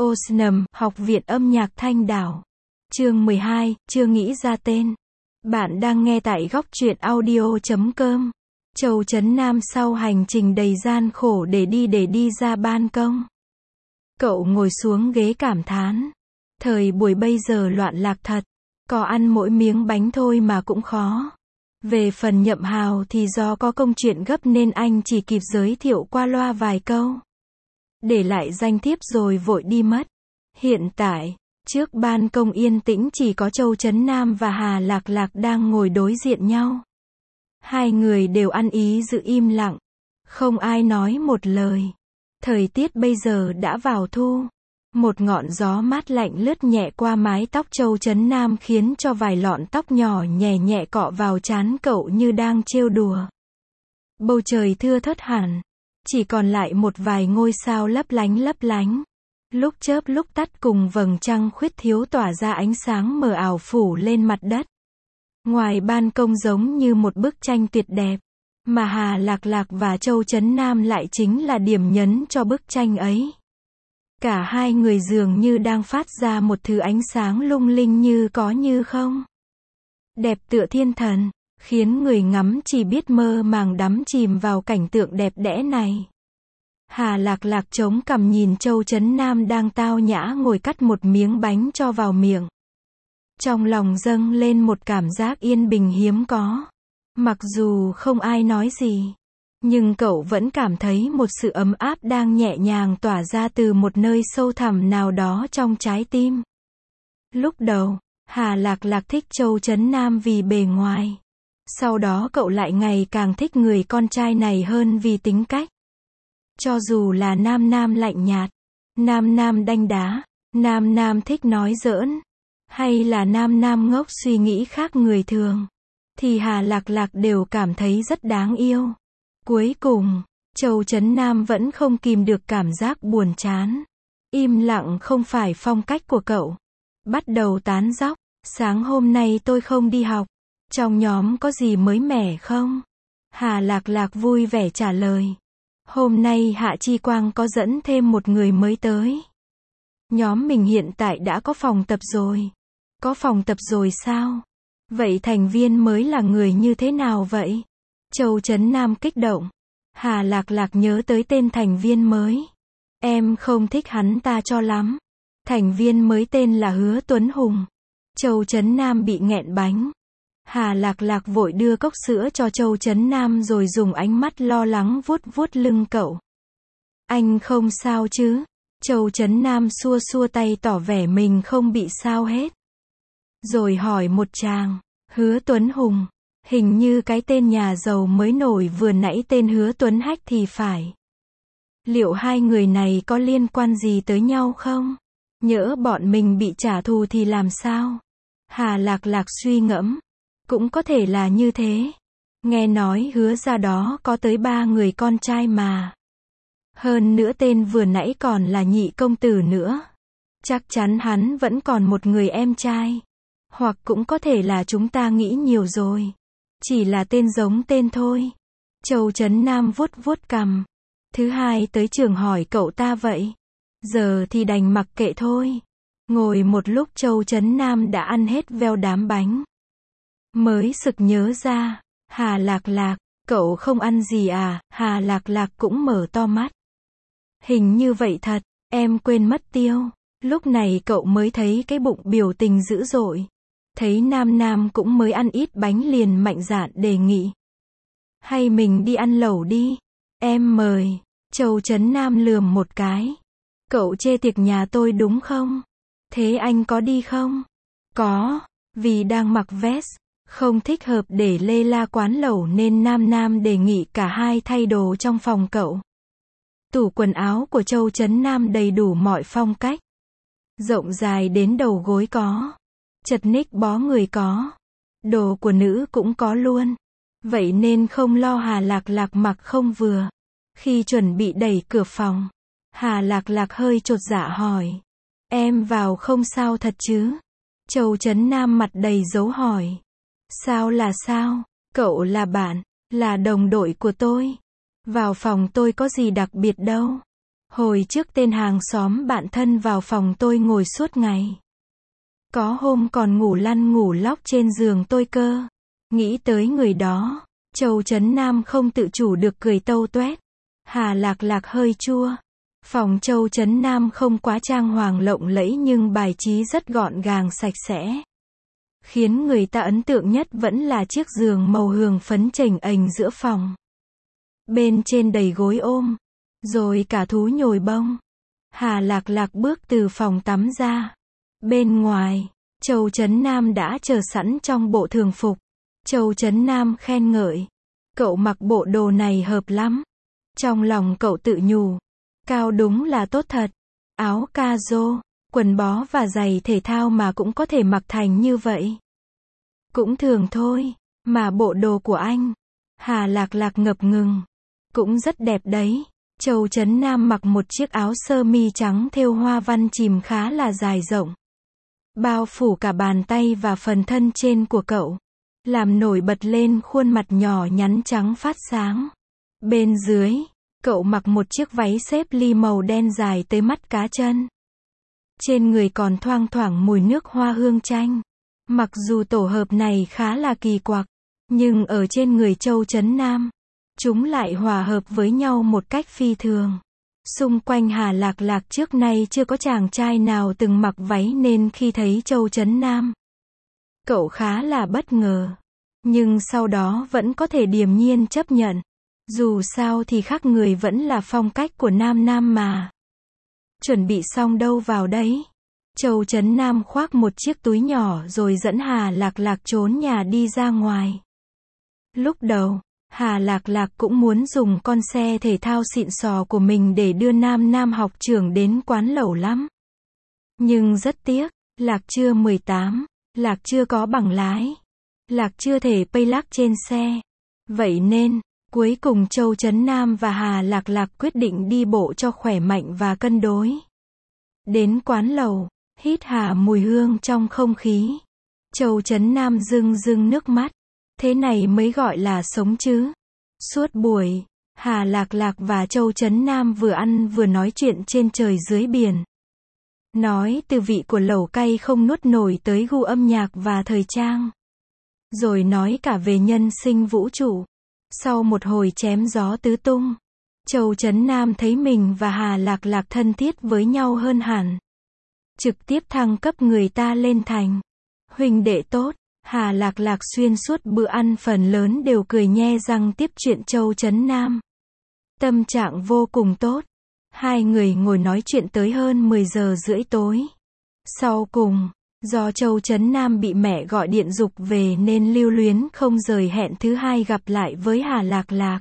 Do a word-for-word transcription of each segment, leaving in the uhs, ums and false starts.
Osnum, Học viện âm nhạc Thanh Đảo. Chương mười hai, chưa nghĩ ra tên. Bạn đang nghe tại góc truyện audio chấm com. Châu Trấn Nam sau hành trình đầy gian khổ để đi để đi ra ban công. Cậu ngồi xuống ghế cảm thán. Thời buổi bây giờ loạn lạc thật. Có ăn mỗi miếng bánh thôi mà cũng khó. Về phần Nhậm Hào thì do có công chuyện gấp nên anh chỉ kịp giới thiệu qua loa vài câu. Để lại danh thiếp rồi vội đi mất. Hiện tại, trước ban công yên tĩnh chỉ có Châu Trấn Nam và Hà Lạc Lạc đang ngồi đối diện nhau. Hai người đều ăn ý giữ im lặng. Không ai nói một lời. Thời tiết bây giờ đã vào thu. Một ngọn gió mát lạnh lướt nhẹ qua mái tóc Châu Trấn Nam khiến cho vài lọn tóc nhỏ nhẹ nhẹ cọ vào trán cậu như đang trêu đùa. Bầu trời thưa thớt hẳn. Chỉ còn lại một vài ngôi sao lấp lánh lấp lánh. Lúc chớp lúc tắt cùng vầng trăng khuyết thiếu tỏa ra ánh sáng mờ ảo phủ lên mặt đất. Ngoài ban công giống như một bức tranh tuyệt đẹp. Mà Hà Lạc Lạc và Châu Trấn Nam lại chính là điểm nhấn cho bức tranh ấy. Cả hai người dường như đang phát ra một thứ ánh sáng lung linh như có như không. Đẹp tựa thiên thần, khiến người ngắm chỉ biết mơ màng đắm chìm vào cảnh tượng đẹp đẽ này. Hà Lạc Lạc chống cằm nhìn Châu Trấn Nam đang tao nhã ngồi cắt một miếng bánh cho vào miệng. Trong lòng dâng lên một cảm giác yên bình hiếm có. Mặc dù không ai nói gì, nhưng cậu vẫn cảm thấy một sự ấm áp đang nhẹ nhàng tỏa ra từ một nơi sâu thẳm nào đó trong trái tim. Lúc đầu, Hà Lạc Lạc thích Châu Trấn Nam vì bề ngoài. Sau đó cậu lại ngày càng thích người con trai này hơn vì tính cách. Cho dù là nam nam lạnh nhạt, nam nam đanh đá, nam nam thích nói giỡn, hay là nam nam ngốc suy nghĩ khác người thường, thì Hà Lạc Lạc đều cảm thấy rất đáng yêu. Cuối cùng, Châu Trấn Nam vẫn không kìm được cảm giác buồn chán. Im lặng không phải phong cách của cậu. Bắt đầu tán dóc. Sáng hôm nay tôi không đi học. Trong nhóm có gì mới mẻ không? Hà Lạc Lạc vui vẻ trả lời. Hôm nay Hạ Chi Quang có dẫn thêm một người mới tới. Nhóm mình hiện tại đã có phòng tập rồi. Có phòng tập rồi sao? Vậy thành viên mới là người như thế nào vậy? Châu Trấn Nam kích động. Hà Lạc Lạc nhớ tới tên thành viên mới. Em không thích hắn ta cho lắm. Thành viên mới tên là Hứa Tuấn Hùng. Châu Trấn Nam bị nghẹn bánh. Hà Lạc Lạc vội đưa cốc sữa cho Châu Trấn Nam rồi dùng ánh mắt lo lắng vuốt vuốt lưng cậu. Anh không sao chứ? Châu Trấn Nam xua xua tay tỏ vẻ mình không bị sao hết. Rồi hỏi một chàng. Hứa Tuấn Hùng. Hình như cái tên nhà giàu mới nổi vừa nãy tên Hứa Tuấn Hách thì phải. Liệu hai người này có liên quan gì tới nhau không? Nhỡ bọn mình bị trả thù thì làm sao? Hà Lạc Lạc suy ngẫm. Cũng có thể là như thế. Nghe nói Hứa ra đó có tới ba người con trai mà. Hơn nữa tên vừa nãy còn là nhị công tử nữa. Chắc chắn hắn vẫn còn một người em trai. Hoặc cũng có thể là chúng ta nghĩ nhiều rồi. Chỉ là tên giống tên thôi. Châu Trấn Nam vuốt vuốt cằm. Thứ hai tới trường hỏi cậu ta vậy. Giờ thì đành mặc kệ thôi. Ngồi một lúc Châu Trấn Nam đã ăn hết veo đám bánh. Mới sực nhớ ra. Hà Lạc Lạc, cậu không ăn gì à? Hà Lạc Lạc cũng mở to mắt. Hình như vậy thật, em quên mất tiêu. Lúc này cậu mới thấy cái bụng biểu tình dữ dội. Thấy nam nam cũng mới ăn ít bánh liền mạnh dạn đề nghị. Hay mình đi ăn lẩu đi. Em mời. Châu Trấn Nam lườm một cái. Cậu chê tiệc nhà tôi đúng không? Thế anh có đi không? Có. Vì đang mặc vest, không thích hợp để lê la quán lẩu nên nam nam đề nghị cả hai thay đồ trong phòng cậu. Tủ quần áo của Châu Trấn Nam đầy đủ mọi phong cách. Rộng dài đến đầu gối có. Chật ních bó người có. Đồ của nữ cũng có luôn. Vậy nên không lo Hà Lạc Lạc mặc không vừa. Khi chuẩn bị đẩy cửa phòng, Hà Lạc Lạc hơi chột dạ hỏi. Em vào không sao thật chứ? Châu Trấn Nam mặt đầy dấu hỏi. Sao là sao? Cậu là bạn, là đồng đội của tôi. Vào phòng tôi có gì đặc biệt đâu. Hồi trước tên hàng xóm bạn thân vào phòng tôi ngồi suốt ngày. Có hôm còn ngủ lăn ngủ lóc trên giường tôi cơ. Nghĩ tới người đó, Châu Chấn Nam không tự chủ được cười tâu toét. Hà Lạc Lạc hơi chua. Phòng Châu Chấn Nam không quá trang hoàng lộng lẫy nhưng bài trí rất gọn gàng sạch sẽ. Khiến người ta ấn tượng nhất vẫn là chiếc giường màu hường phấn chềnh ềnh giữa phòng. Bên trên đầy gối ôm, rồi cả thú nhồi bông. Hà Lạc Lạc bước từ phòng tắm ra. Bên ngoài, Châu Chấn Nam đã chờ sẵn trong bộ thường phục. Châu Chấn Nam khen ngợi. Cậu mặc bộ đồ này hợp lắm. Trong lòng cậu tự nhủ. Cao đúng là tốt thật. Áo ca-rô, quần bó và giày thể thao mà cũng có thể mặc thành như vậy. Cũng thường thôi, mà bộ đồ của anh. Hà Lạc Lạc ngập ngừng. Cũng rất đẹp đấy. Châu Chấn Nam mặc một chiếc áo sơ mi trắng thêu hoa văn chìm khá là dài rộng. Bao phủ cả bàn tay và phần thân trên của cậu. Làm nổi bật lên khuôn mặt nhỏ nhắn trắng phát sáng. Bên dưới, cậu mặc một chiếc váy xếp ly màu đen dài tới mắt cá chân. Trên người còn thoang thoảng mùi nước hoa hương chanh. Mặc dù tổ hợp này khá là kỳ quặc, nhưng ở trên người Châu Chấn Nam, chúng lại hòa hợp với nhau một cách phi thường. Xung quanh Hà Lạc Lạc trước nay chưa có chàng trai nào từng mặc váy nên khi thấy Châu Chấn Nam, cậu khá là bất ngờ. Nhưng sau đó vẫn có thể điềm nhiên chấp nhận. Dù sao thì khác người vẫn là phong cách của nam nam mà. Chuẩn bị xong đâu vào đấy. Châu Chấn Nam khoác một chiếc túi nhỏ rồi dẫn Hà Lạc Lạc trốn nhà đi ra ngoài. Lúc đầu, Hà Lạc Lạc cũng muốn dùng con xe thể thao xịn sò của mình để đưa nam nam học trưởng đến quán lẩu lắm. Nhưng rất tiếc, Lạc chưa mười tám, Lạc chưa có bằng lái. Lạc chưa thể pay lắc trên xe. Vậy nên, cuối cùng Châu Chấn Nam và Hà Lạc Lạc quyết định đi bộ cho khỏe mạnh và cân đối. Đến quán lẩu, hít hà mùi hương trong không khí. Châu Chấn Nam rưng rưng nước mắt. Thế này mới gọi là sống chứ. Suốt buổi, Hà Lạc Lạc và Châu Chấn Nam vừa ăn vừa nói chuyện trên trời dưới biển. Nói từ vị của lẩu cay không nuốt nổi tới gu âm nhạc và thời trang. Rồi nói cả về nhân sinh vũ trụ. Sau một hồi chém gió tứ tung, Châu Chấn Nam thấy mình và Hà Lạc Lạc thân thiết với nhau hơn hẳn. Trực tiếp thăng cấp người ta lên thành huynh đệ tốt. Hà Lạc Lạc xuyên suốt bữa ăn phần lớn đều cười nhe răng tiếp chuyện Châu Chấn Nam. Tâm trạng vô cùng tốt. Hai người ngồi nói chuyện tới hơn mười giờ rưỡi tối. Sau cùng, do Châu Chấn Nam bị mẹ gọi điện giục về nên lưu luyến không rời hẹn thứ hai gặp lại với Hà Lạc Lạc.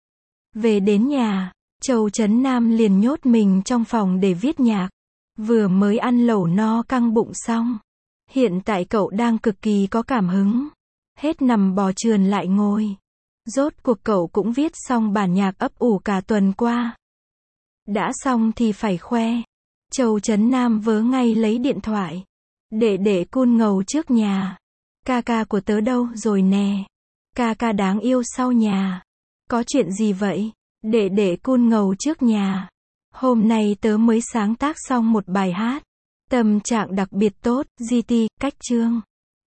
Về đến nhà, Châu Chấn Nam liền nhốt mình trong phòng để viết nhạc. Vừa mới ăn lẩu no căng bụng xong. Hiện tại cậu đang cực kỳ có cảm hứng. Hết nằm bò trườn lại ngồi. Rốt cuộc cậu cũng viết xong bản nhạc ấp ủ cả tuần qua. Đã xong thì phải khoe. Châu Chấn Nam vớ ngay lấy điện thoại. Để để cun ngầu trước nhà. Ca ca của tớ đâu rồi nè. Ca ca đáng yêu sau nhà. Có chuyện gì vậy? Để để cun ngầu trước nhà. Hôm nay tớ mới sáng tác xong một bài hát. Tâm trạng đặc biệt tốt, giê tê, cách chương.